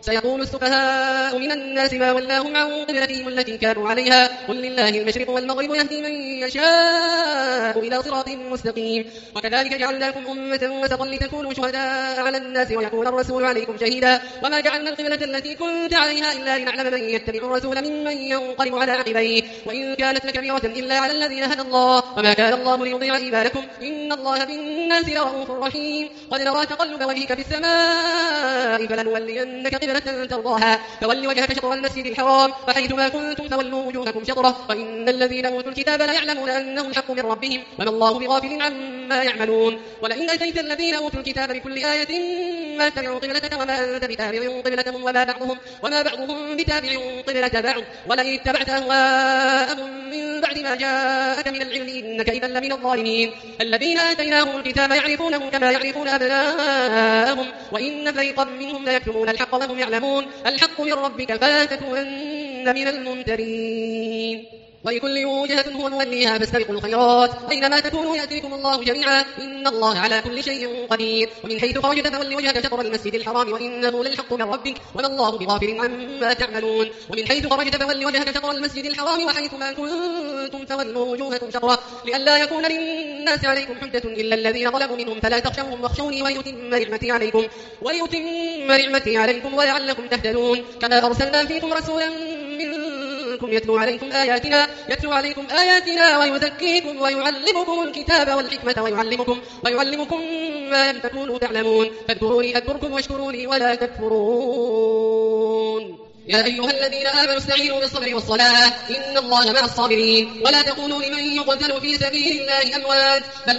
سيقول السفهاء من الناس ما ولاهم عن قبلتهم التي كانوا عليها قل لله المشرق والمغرب يهدي من يشاء إلى صراط مستقيم وكذلك جعلناكم أمة وسطا لتكونوا شهداء على الناس ويكون الرسول عليكم شهيدا وما جعلنا القبلة التي كنت عليها إلا لنعلم من يتبع الرسول ممن ينقلب على عقبيه وإن كانت لكبيرة إلا على الذين هدى الله وما كان الله ليضيع إيمانكم إن الله بالناس لرؤوف رحيم قد نرى تقلب وجهك في السماء فلنولينك قبلة ترضاها فول وجهك شطر المسجد الحرام فحيثما كنتم فولوا وجوهكم شطره وإن الذين أوتوا الكتاب لا يعلمون أنه الحق من ربهم وما الله بغافل عما يعملون ولئن أتيت الذين أوتوا الكتاب بكل آية ما اتبعوا قبلتك وما أنت بتابع قبلتهم وما بعضهم بتابع قبلة بعض ولئن اتبعت أهواءهم من بعد ما جاءك من العلم إنك إذا لمن الظالمين الذين آتيناهم الكتاب يعرفونه كما يعرفون أبناءهم وإن فريقا منهم ليكتمون الحق وهم يعلمون الحق من ربك فلا تكونن من الممترين ولكل وجهة هو موليها فاستبقوا الخيرات أينما تكونوا يأتيكم الله جميعا إن الله على كل شيء قدير ومن حيث خرجت فول وجهك شطر المسجد الحرام وإنه للحق من ربك وما الله بغافل عما تعملون ومن حيث خرجت فول وجهك شطر المسجد الحرام وحيثما كنتم فولوا وجوهكم شطره لئلا يكون للناس عليكم حجة إلا الذين ظلموا منهم فلا تخشوهم واخشوني وليتم نعمتي عليكم ولعلكم تهتدون كما أرسلنا فيكم رسولا منكم يتلو عليكم آياتنا ويزكيكم ويعلمكم الكتاب والحكمة ويعلمكم ما لم تكونوا تعلمون فاذكروني أذكركم واشكروا لي ولا تكفرون يا أيها الذين آمنوا استعينوا بالصبر والصلاة إن الله مع الصابرين ولا تقولوا لمن يقتل في سبيل الله أموات بل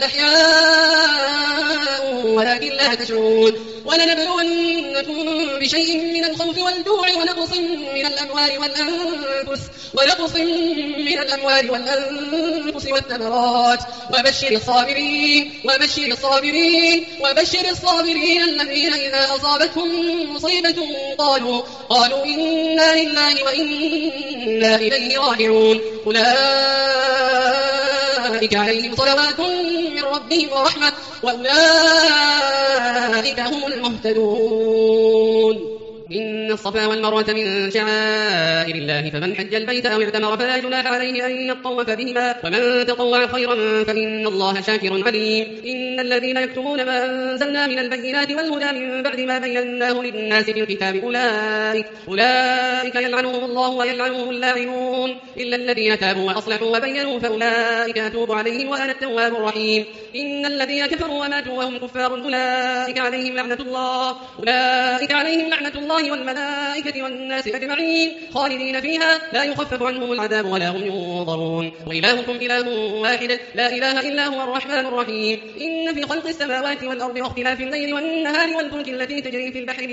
أحياء ولكن لا تشعرون ولنبلونكم بشيء من الخوف والجوع ونقص من الأموال والأنفس والثمرات وبشر الصابرين الذين إذا أصابتهم مصيبة قالوا إنا لله وإنا إليه راجعون أولئك عليهم صلوات من ربهم ورحمة وأولئك هم المهتدون إن الصفا والمروة من شعائر الله فمن حج البيت أو اعتمر فلا جناح عليه أن يطوف بهما ومن تطوع خيرا فإن الله شاكر عليم إن الذين يكتمون ما أنزلنا من البينات والهدى من بعد ما بيناه للناس في الكتاب أولئك يلعنهم الله ويلعنهم اللاعنون إلا الذين تابوا وأصلحوا وبينوا فأولئك أتوب عليهم وأنا التواب الرحيم إن الذين كفروا وماتوا وهم كفار أولئك عليهم لعنة الله والملائكة والناس أجمعين خالدين فيها لا يخفف عنهم العذاب ولا هم ينظرون وإلهكم إله واحد لا إله إلا هو الرحمن الرحيم إن في خلق السماوات والأرض واختلاف الليل والنهار والفلك التي تجري في البحر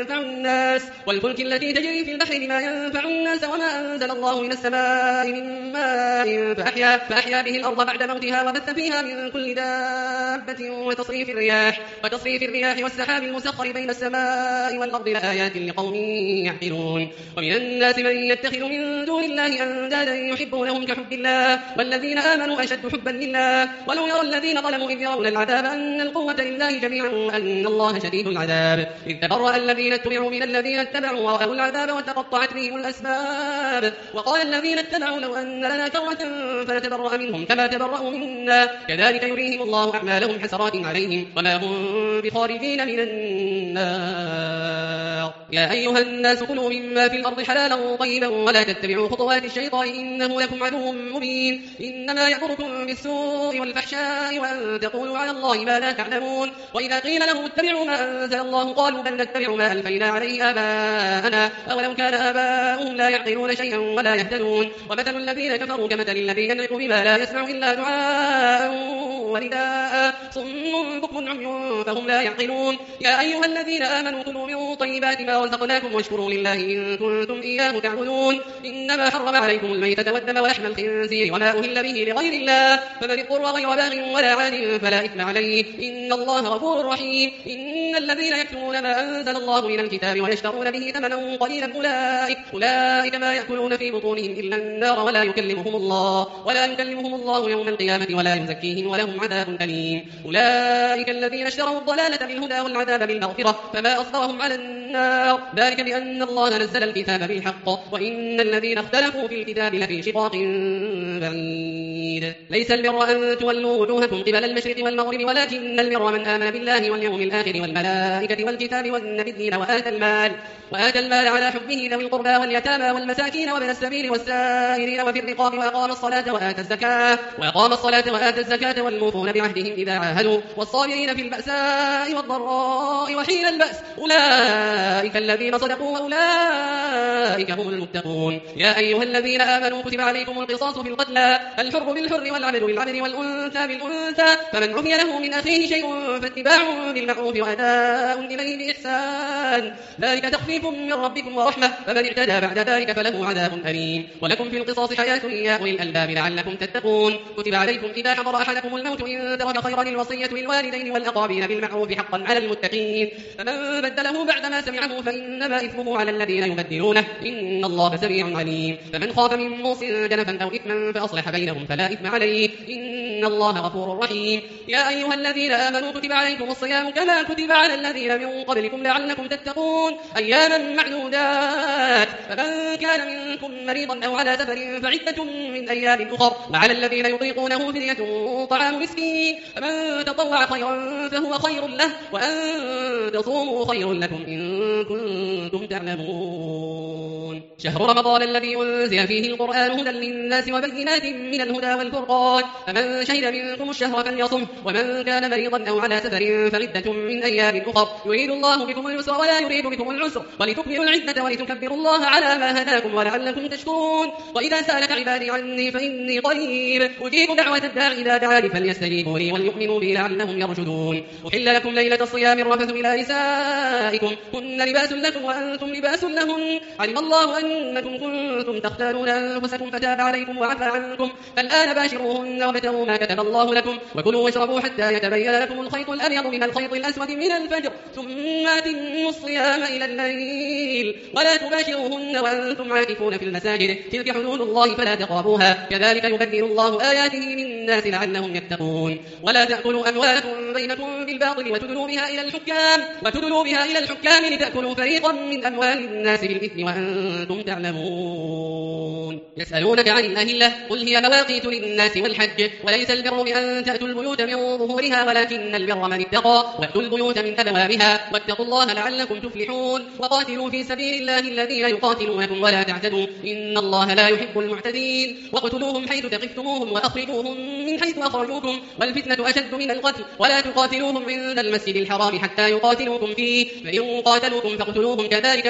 بما ينفع الناس وما أنزل الله من السماء من ماء فأحيا به الأرض بعد موتها وبث فيها من كل دابة وتصريف الرياح والسحاب المسخر بين السماء والأرض لآيات لقوم يعقلون ومن الناس من يتخذ من دون الله أندادا يحبونهم كحب الله والذين آمنوا أشد حبا لله ولو يرى الذين ظلموا إذ يرون العذاب أن القوة لله جميعا وأن الله شديد العذاب إذ تبرأ الذين اتبعوا من الذين اتبعوا ورأوا العذاب وتقطعت بهم الأسباب وقال الذين اتبعوا لو أن لنا كرة فنتبرأ منهم كما تبرأوا منا كذلك يريهم الله أعمالهم حسرات عليهم وما هم بخارجين من النار يا أيها الناس كلوا مما في الأرض حلالا طيبا ولا تتبعوا خطوات الشيطان إنه لكم عدو مبين إنما يأمركم بالسوء والفحشاء وأن تقولوا على الله ما لا تعلمون وإذا قيل لهم اتبعوا ما أنزل الله قالوا بل نتبع ما ألفينا عليه آباءنا أولو كان آباؤهم لا يعقلون شيئا ولا يهتدون ومثل الذين كفروا كمثل الذي ينعق بما لا يسمع إلا دعاء ونداء صم بكم عمي فهم لا يعقلون يا أيها الذين آمنوا كلوا من طيبات ما رزقناكم واشكروا لله إن كنتم إياه تعبدون إنما حرم عليكم الميتة والدم ولحم الخنزير وما أهل به لغير الله فمن اضطر غير باغ ولا عاد فلا إثم عليه إن الله غفور رحيم إن إن الذين يكتمون ما أنزل الله من الكتاب ويشترون به ثمنا قليلا أولئك ما يأكلون في بطونهم إلا النار ولا يكلمهم الله يوم القيامة ولا يزكيهم ولهم عذاب أليم. أولئك الذين اشتروا الضلالة بالهدى والعذاب بالمغفرة فما أصبرهم على النار ذلك بأن الله نزل الكتاب بالحق وإن الذين اختلفوا في الكتاب لفي شقاق بعيد. ليس البر أن تولوا وجوهكم قبل المشرق والمغرب ولكن البر من آمن بالله واليوم الآخر والملائكة والكتاب والنبيين وآتى المال على حبه ذوي القربى واليتامى والمساكين وابن السبيل والسائلين وفي الرقاب وأقام الصلاة وآتى الزكاة والموفون بعهدهم إذا عاهدوا والصابرين في البأساء والضراء وحين البأس أولئك الذين صدقوا وأولئك هم المتقون. يا أيها الذين آمنوا كتب عليكم القصاص في القتلى الحر بالحر والعبد بالعبد والأنثى بالأنثى فمن عفي له من أخيه شيء فاتباع بالمعروف وأداء إليه بإحسان ذلك تخفيف من ربكم ورحمة فمن اعتدى بعد ذلك فله عذاب أليم. ولكم في القصاص حياة يا أولي الألباب لعلكم تتقون. كتب عليكم إذا حضر أحدكم الموت إن ترك خيرا الوصية للوالدين والأقربين بالمعروف حقا على المتقين فمن بدله بعدما سمعه فإنما إثمه على الذين يبدلونه إن الله سميع عليم. فمن خاف من موص جنفا أو إثما فأصلح بينهم فلا إثم عليه إن الله غفور رحيم. يا أيها الذين آمنوا كتب عليكم الصيام كما كتب على الذين من قبلكم لعلكم تتقون أياما معدودات فمن كان منكم مريضا أو على سفر فعدة من أيام أخر وعلى الذين يطيقونه فدية طعام مسكين فمن تطوع خيرا فهو خير له وأن تصوموا خير لكم إن كنتم تعلمون. شهر رمضان الذي أنزل فيه القرآن هدى للناس وبينات من الهدى والفرقان فمن شهد منكم الشهر فليصم ومن كان مريضا أو على سفر فعدة من أيام أخر يريد الله بكم اليسر ولا يريد بكم العسر ولتكملوا العدة ولتكبروا الله على ما هداكم ولعلكم تشكرون. وإذا سألك عبادي عني فإني قريب أجيب دعوة الداع إذا دعاني فليستجيبوا لي وليؤمنوا بي لعلهم يرشدون. أحل لكم ليلة الصيام الرفث إلى نسائكم هن لباس لكم وأنتم لباس لهن علم الله أنكم كنتم تختارون أنفسكم فتاب عليكم وعفى عنكم فالآن باشروهن وابتغوا ما كتب الله لكم وكلوا واشربوا حتى يتبين لكم الخيط الأبيض من الخيط الأسود من الفجر ثم أتموا الصيام إلى الليل ولا تباشروهن وأنتم عاكفون في المساجد تلك حدود الله فلا تقربوها كذلك يبين الله آياته للناس لعلهم يتقون. ولا تأكلوا أموالكم بينكم بالباطل وتدلوا بها إلى الحكام لتأكلوا فريقا من أموال الناس بالإثم وأنتم تعلمون. يسألونك عن الأهلة قل هي مواقيت للناس والحج وليس البر بأن تأتوا البيوت من ظهورها ولكن البر من اتقى وأتوا البيوت من أبوابها واتقوا الله لعلكم تفلحون. وقاتلوا في سبيل الله الذين يقاتلونكم ولا تعتدوا إن الله لا يحب المعتدين. واقتلوهم حيث ثقفتموهم وأخرجوهم من حيث أخرجوكم والفتنة أشد من القتل ولا تقاتلوهم عند المسجد الحرام حتى يقاتلوكم فيه فإن قاتلوكم فاقتلوهم كذلك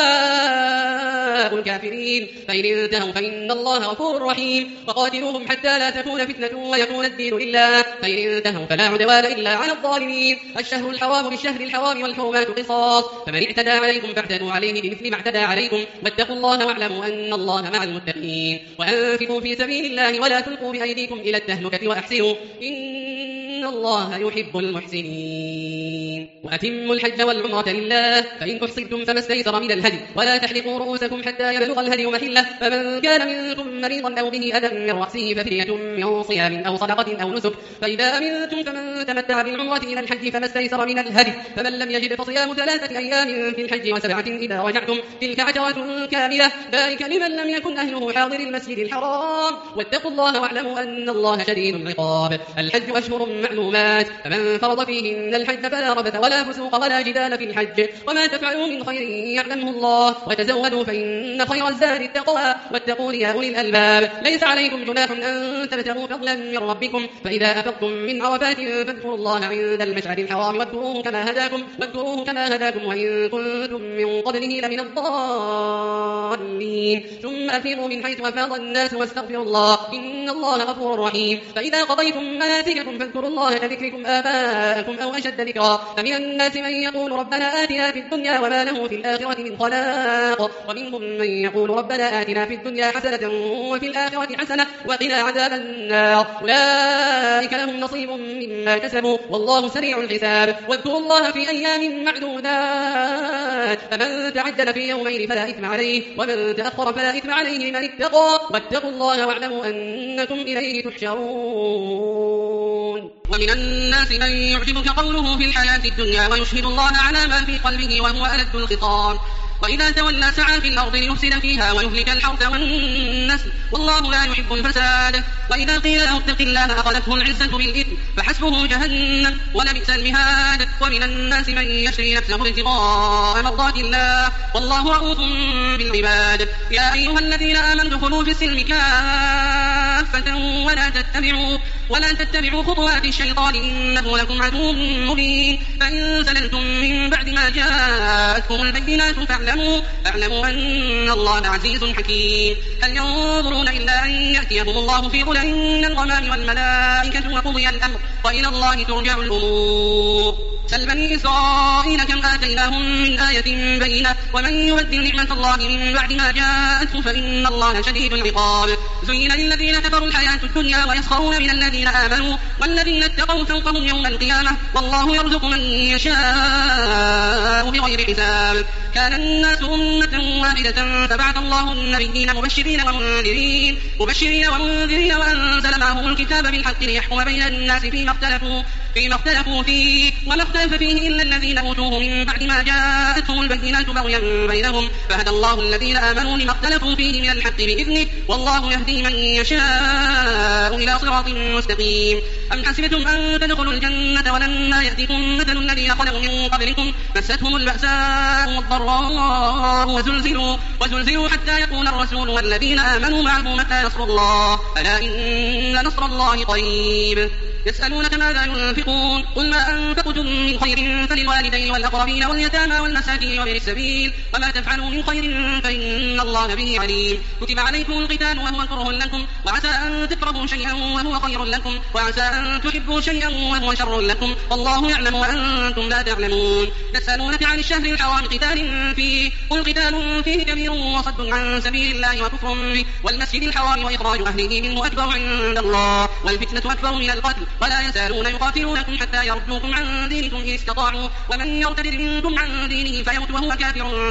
جزاء الكافرين فإن انتهوا فإن الله غفور رحيم. وقاتلوهم حتى لا تكون فتنة ويكون الدين لله فإن انتهوا فلا عدوان إلا على الظالمين. الشهر الحرام بالشهر الحرام والحرمات قصاص فمن اعتدى عليكم فاعتدوا عليه بمثل ما اعتدى عليكم واتقوا الله واعلموا أن الله مع المتقين. وأنفقوا في سبيل الله ولا تلقوا بأيديكم إلى التهلكة وأحسنوا إن الله يحب المحسنين. وأتموا الحج والعمرة لله فإن أحصرتم فما استيسر من الهدي ولا تحلقوا رؤوسكم حتى يبلغ الهدي محله فمن كان منكم مريضا أو به أذى من رأسه ففدية من صيام أو صدقة أو نسك فإذا أمنتم فمن تمتع بالعمرة إلى الحج فما استيسر من الهدي فمن لم يجد فصيام 3 أيام في الحج و7 إذا رجعتم تلك 10 كاملة ذلك لمن لم يكن أهله حاضر المسجد الحرام واتقوا الله واعلموا أن الله شديد العقاب. الحج أشهر معلومات فمن فرض فيهن الحج فلا رفث ولا فسوق ولا جدال في الحج وما تفعلوا من خير يعلمه الله وتزودوا فإن خير الزاد التقوى واتقون يا أولي الألباب. ليس عليكم جناح أن تبتغوا فضلا من ربكم فإذا أفضتم من عرفات فاذكروا الله عند المشعر الحرام واذكروه كما هداكم وإن كنتم من قبله لمن الضالين ثم أفيضوا من حيث أفاض الناس واستغفروا الله إن الله غفور رحيم. فإذا قضيتم مناسككم فاذكروا الله كذكركم آباءكم أو أشد ذكرا فمن ومن الناس من يقول ربنا آتنا في الدنيا وما له في الآخرة من خلاق ومنهم من يقول ربنا آتنا في الدنيا حسنة وفي الآخرة حسنة وقنا عذاب النار أولئك لهم نصيب مما كسبوا والله سريع الحساب واذكروا الله في أيام معدودات فمن تعجل في يومين فلا إثم عليه ومن تأخر فلا إثم عليه من اتقى واتقوا الله واعلموا أنكم إليه تحشرون ومن الناس من يعجبك قوله في الحياة الدنيا ويشهد الله على ما في قلبه وهو ألد الخصام وإذا تولى سعى في الأرض ليفسد فيها ويهلك الحرث والنسل والله لا يحب الفساد وإذا قيل له اتق الله أخذته العزة بالإثم فحسبه جهنم ولبئس المهاد ومن الناس من يشري نفسه ابتغاء مرضات الله والله رؤوف بالعباد يا أيها الذين آمنوا ادخلوا في السلم كافة ولا تتبعوا خطوات الشيطان إنه لكم عدو مبين فإن زللتم من بعد ما جاءتكم البينات فاعلموا أن الله عزيز حكيم هل ينظرون إلا أن يأتيهم الله في ظلل من الغمام والملائكة وقضي الأمر وإلى الله ترجع الأمور سل بني إسرائيل كم آتيناهم من آية بينة ومن يبدل نعمة الله من بعد ما جاءته فإن الله شديد العقاب زين للذين كفروا الحياة الدنيا ويسخرون من الذين آمنوا والذين اتقوا فوقهم يوم القيامة والله يرزق من يشاء بغير حساب كان الناس أمة واحدة فبعث الله النبيين مبشرين ومنذرين وأنزل معهم الكتاب بالحق ليحكم بين الناس فيما اختلفوا فيه وما اختلف فيه إلا الذين أوتوه من بعد ما جاءتهم البينات بغيا بينهم فهدى الله الذين آمنوا لما اختلفوا فيه من الحق بإذنه والله يهدي من يشاء إلى صراط مستقيم أم حسبتم أن تدخلوا الجنة ولما يأتكم مثل الذين خلوا من قبلكم مستهم البأساء والضراء وزلزلوا حتى يقول الرسول والذين آمنوا معه متى نصر الله ألا إن نصر الله قريب يسألونك ماذا ينفقون قل ما أنفقتم من خير فللوالدين والأقربين واليتامى والمساكين وابن السبيل وما تفعلوا من خير فإن الله به عليم كتب عليكم القتال وهو كره لكم وعسى أن تكرهوا شيئا وهو خير لكم وعسى أن تحبوا شيئا وهو شر لكم والله يعلم وأنتم لا تعلمون يسألونك عن الشهر الحرام قتال فيه قل قتال فيه كبير وصد عن سبيل الله وكفر به والمسجد الحرام وإخراج أهله منه أكبر عند الله والفتنة أكبر من القتل ولا يزالون يقاتلونكم حتى يردوكم عن دينكم إن استطاعوا ومن يرتد منكم عن دينه فيمت وهو كافر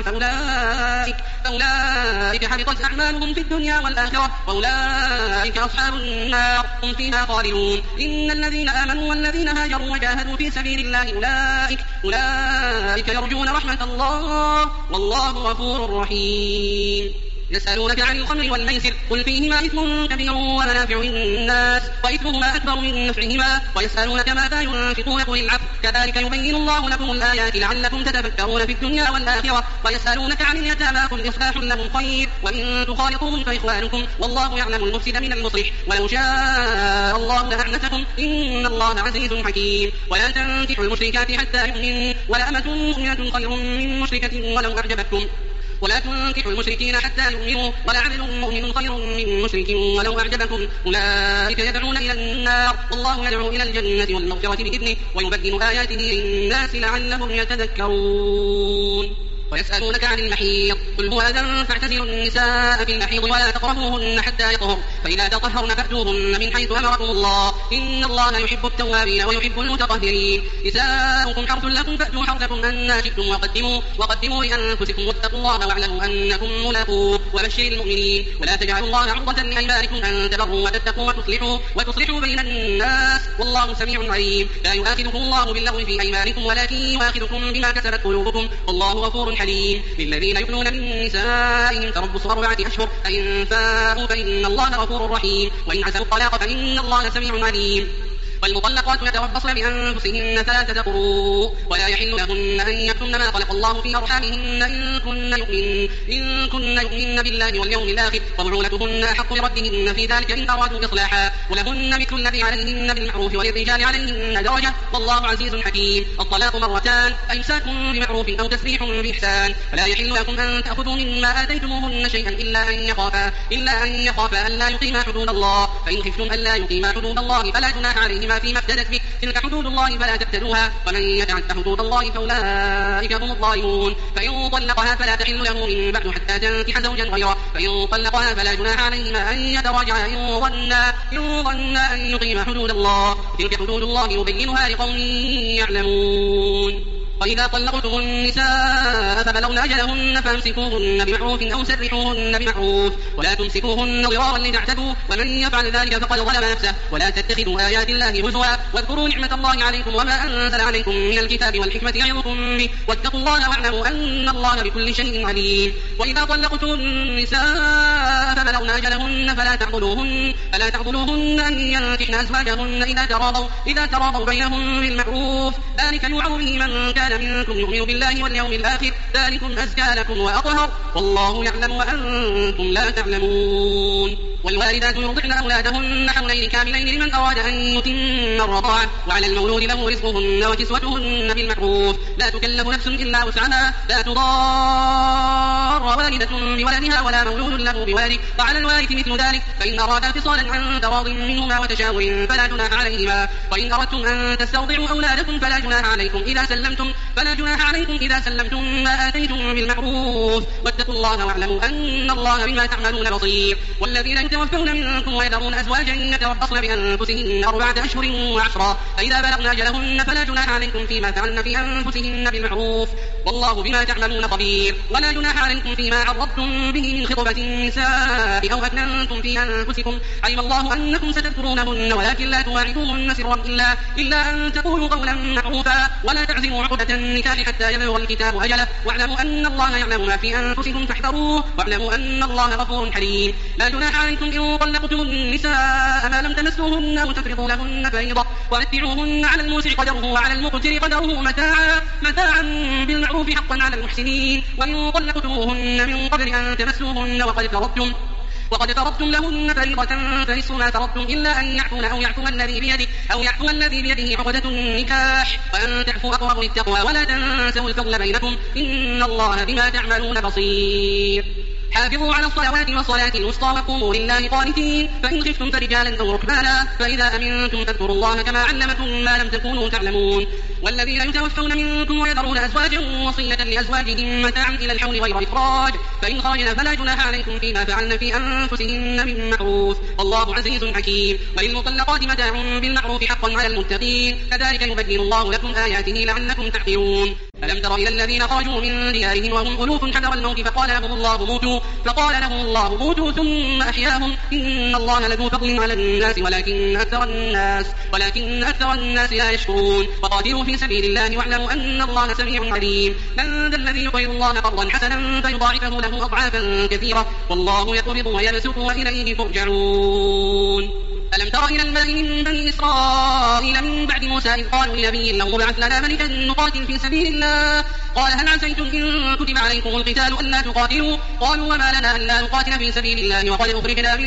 فأولئك حبطت أعمالهم في الدنيا والآخرة وأولئك أصحاب النار هم فيها خالدون إن الذين آمنوا والذين هاجروا وجاهدوا في سبيل الله أولئك يرجون رحمة الله والله غفور رحيم يسألونك عن الخمر والميسر قل فيهما إثم كبير ومنافع للناس وإثمهما أكبر من نفعهما ويسألونك ماذا ينفقون قل العفو كذلك يبين الله لكم الآيات لعلكم تتفكرون في الدنيا والآخرة ويسألونك عن اليتامى قل إصلاح لهم خير وإن تخالطوهم فإخوانكم والله يعلم المفسد من المصلح ولو شاء الله لأعنتكم إن الله عزيز حكيم ولا تنكحوا المشركات حتى يؤمنوا ولأمة مؤمنة خير من مشركة ولو أعجبتكم ولا تنكحوا المشركين حتى يؤمنوا ولعبد مؤمن خير من مشرك ولو أعجبكم أولئك يدعون إلى النار والله يدعو إلى الجنة والمغفرة بإذنه ويبين آياته للناس لعلهم يتذكرون ويسألونك عن المحيض قل هو أذى فاعتزلوا النساء في المحيض ولا تقربوهن حتى يطهرن فإذا تطهرن فأتوهن من حيث أمركم الله إن الله يحب التوابين ويحب المتطهرين نساؤكم حرث لكم فأتوا حرثكم أن شئتم وقدموا لأنفسكم واتقوا الله واعلموا أنكم ملاقوه وبشر المؤمنين ولا تجعلوا الله عرضة لأيمانكم أن تبروا وتتقوا وتصلحوا بين الناس والله سميع عليم لا يؤاخذكم الله باللغو في أيمانكم ولكن يؤاخذكم بما كسبت قلوبكم والله غفور حليم للذين يؤمنون من نسائهم تربص 4 أشهر فإن فاءوا فإن الله غفور رحيم وإن عزموا الطلاق فإن الله سميع عليم والمطلقات يتربصن بأنفسهن 3 قروء ولا يحل لهن أن يكتمن ما خلق الله في أرحامهن إن كن يؤمن بالله واليوم الآخر وبعولتهن أحق بردهن في ذلك إن أرادوا إصلاحا ولهن مثل الذي عليهن بالمعروف وللرجال عليهن درجة والله عزيز حكيم الطلاق 2 مرتان إمساك بمعروف أو تسريح بإحسان فلا يحل لكم أن تأخذوا مما آتيتموهن شيئا إلا أن يخافا أن لا يقيما حدود الله فإن خفتم ألا يقيما حدود الله فلا جناح عليهما فيما افتدت به، تلك حدود الله فلا تبتدوها، ومن يتعد حدود الله فأولئك هم الظالمون. فإن طلقها فلا تحل له من بعد حتى تنكح زوجا غيره، فإن طلقها فلا جناح عليهما أن يتراجعا إن ظنا أن يقيما حدود الله، تلك حدود الله يبينها لقوم يعلمون. وإذا طلقتم النساء فبلغن أجلهن فامسكوهن بمعروف أو سرحوهن بمعروف، ولا تمسكوهن ضرارا لتعتدوا، ومن يفعل ذلك فقد ظلم نفسه. ولا تتخذوا آيات الله هزوا، واذكروا نعمة الله عليكم وما أنزل عليكم من الكتاب والحكمة يعظكم به، واتقوا الله واعلموا أن الله بكل شيء عليم. وإذا طلقتم النساء فبلغن أجلهن فلا تعضلوهن أن ينكحن أزواجهن إذا تراضوا بينهم بالمعروف، ذلك يوعظ به من كان منكم يؤمن بالله واليوم الآخر، ذلكم أزكى لكم وأطهر، والله يعلم وأنتم لا تعلمون. والوالدات يرضعن أولادهن حولين كاملين لمن أراد أن يتم الرضاعة، وعلى المولود له رزقهن وكسوتهن بالمعروف، لا تكلف نفس إلا وسعها، لا تضار والدة بولدها ولا مولود له بولده، وعلى الوارث مثل ذلك، فإن أرادا فصالا عن تراض منهما وتشاور فلا جناح عليهما. وإن أردتم أن تسترضعوا أولادكم فلا جناح عليكم إذا سلمتم ما آتيتم بالمعروف، واتقوا الله واعلموا أن الله بما تعملون بصير. والذين يتوفون منكم ويذرون أزواجا يتربصن بأنفسهن 4 أشهر و10، فإذا بلغن أجلهن فلا جناح عليكم فيما فعلن في أنفسهن بالمعروف، والله بما تعملون خبير. ولا جناح عليكم فيما عرضتم به من خطبة النساء أو أكننتم في أنفسكم، علم الله أنكم ستذكرونهن ولكن لا تواعدوهن سرا إلا أن تقولوا قولا معروفا، ولا تعزموا عقدة النكاح حتى يبلغ الكتاب أجله، واعلموا أن الله يعلم ما في أنفسكم فاحذروه، واعلموا أن الله غفور حليم. لا جناح عليكم إن طلقتم النساء ما لم تمسوهن أو تفرضوا لهن فريضة، ومتعوهن على الموسع قدره وعلى المقتر قدره متاعا بالمعروف حقا على المحسنين. وإن طلقتموهن من قبل أن تمسوهن وقد فرضتم لهن فريضة فنصف ما فرضتم إلا أن يعفون أو يعفو الذي بيده عقدة النكاح، وأن تعفوا أقرب للتقوى، ولا تنسوا الفضل بينكم، إن الله بما تعملون بصير. حافظوا على الصلوات والصلاة الوسطى وقوموا لله قانتين، فإن خفتم فرجالا أو ركبانا، فإذا أمنتم فاذكروا الله كما علمكم ما لم تكونوا تعلمون. والذين يتوفون منكم ويذرون أزواجا وصية لأزواجهم متاعا إلى الحول غير إخراج، فإن خرجن فلا جناح عليكم فيما فعلن في أنفسهن من معروف، والله عزيز حكيم. وللمطلقات متاع بالمعروف حقا على المتقين، كذلك يبين الله لكم آياته لعلكم تعقلون. ألم تر إلى الذين خرجوا من ديارهم وهم ألوف حذر الموت فقال لهم الله موتوا ثم أحياهم، إن الله لذو فضل على الناس ولكن أكثر الناس لا يشكرون. وقاتلوا في سبيل الله واعلموا أن الله سميع عليم. من ذا الذي يقرض الله قرضا حسنا فيضاعفه له أضعافا كثيرة، والله يقبض ويبسط وإليه ترجعون. ألم تر إلى الملأ من بني إسرائيل من بعد موسى إذ قالوا لنبي له ابعث لنا ملكا نقاتل في سبيل الله، قال هل عسيتم إن كتب عليكم القتال ألا تقاتلوا؟ قالوا وما لنا ألا نقاتل في سبيل الله وقد أخرجنا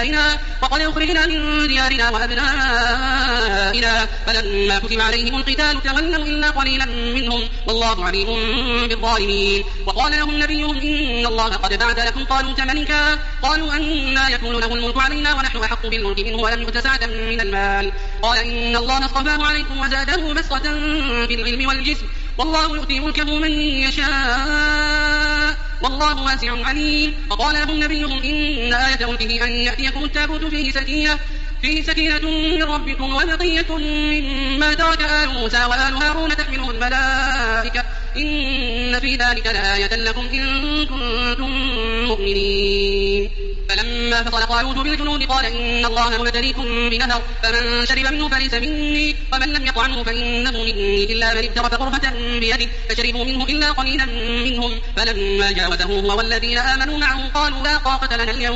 من ديارنا وأبنائنا، فلما كتب عليهم القتال تولوا إلا قليلا منهم، والله عليم بالظالمين. وقال لهم نبيهم إن الله قد بعث لكم طالوت ملكا، قالوا أنى يكون له الملك علينا ونحن أحق بالملك منه ولم يؤت سعة من المال، قال إن الله اصطفاه عليكم وزاده بسطة في العلم والجسم، والله يؤتي ملكه من يشاء، والله واسع عليم. وقال لهم نبيهم إن آية ملكه أن يأتيكم التابوت فيه سكينة من ربكم وبقية مما ترك آل موسى وآل هارون تحمله الملائكة، إن في ذلك لآية لكم إن كنتم مؤمنين. فلما فصل طالوت بالجنود قال إن الله مبتليكم بنهر، فمن شرب منه فليس مني، ومن لم يطعمه فإنه مني إلا من اغترف غرفة بيده، فشربوا منه إلا قليلا منهم. فلما جاوزه هو والذين آمنوا معه قالوا لا طاقة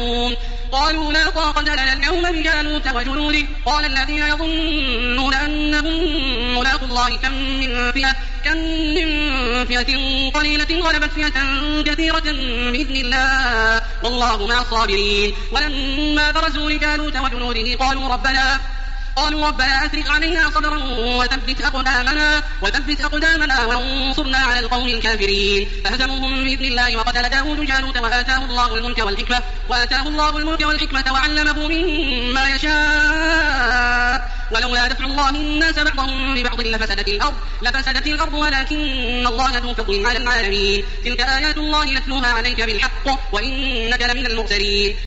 لنا اليوم بجالوت وجنوده، قال الذين يظنون أنهم ملاقو الله كم من فئة قليلة غلبت فئة كثيرة بإذن الله، والله مع الصابرين. ولما برزوا لجالوت وجنوده قالوا ربنا أفرغ علينا صبرا وثبت أقدامنا وانصرنا على القوم الكافرين فهزموهم بإذن الله وقتل داود جالوت وآتاه الله الملك والحكمة وعلمه مما يشاء ولولا دفع الله الناس بعضهم ببعض لفسدت الأرض ولكن الله ذو فضل على العالمين تلك آيات الله نتلوها عليك بالحق وإنك لمن المرسلين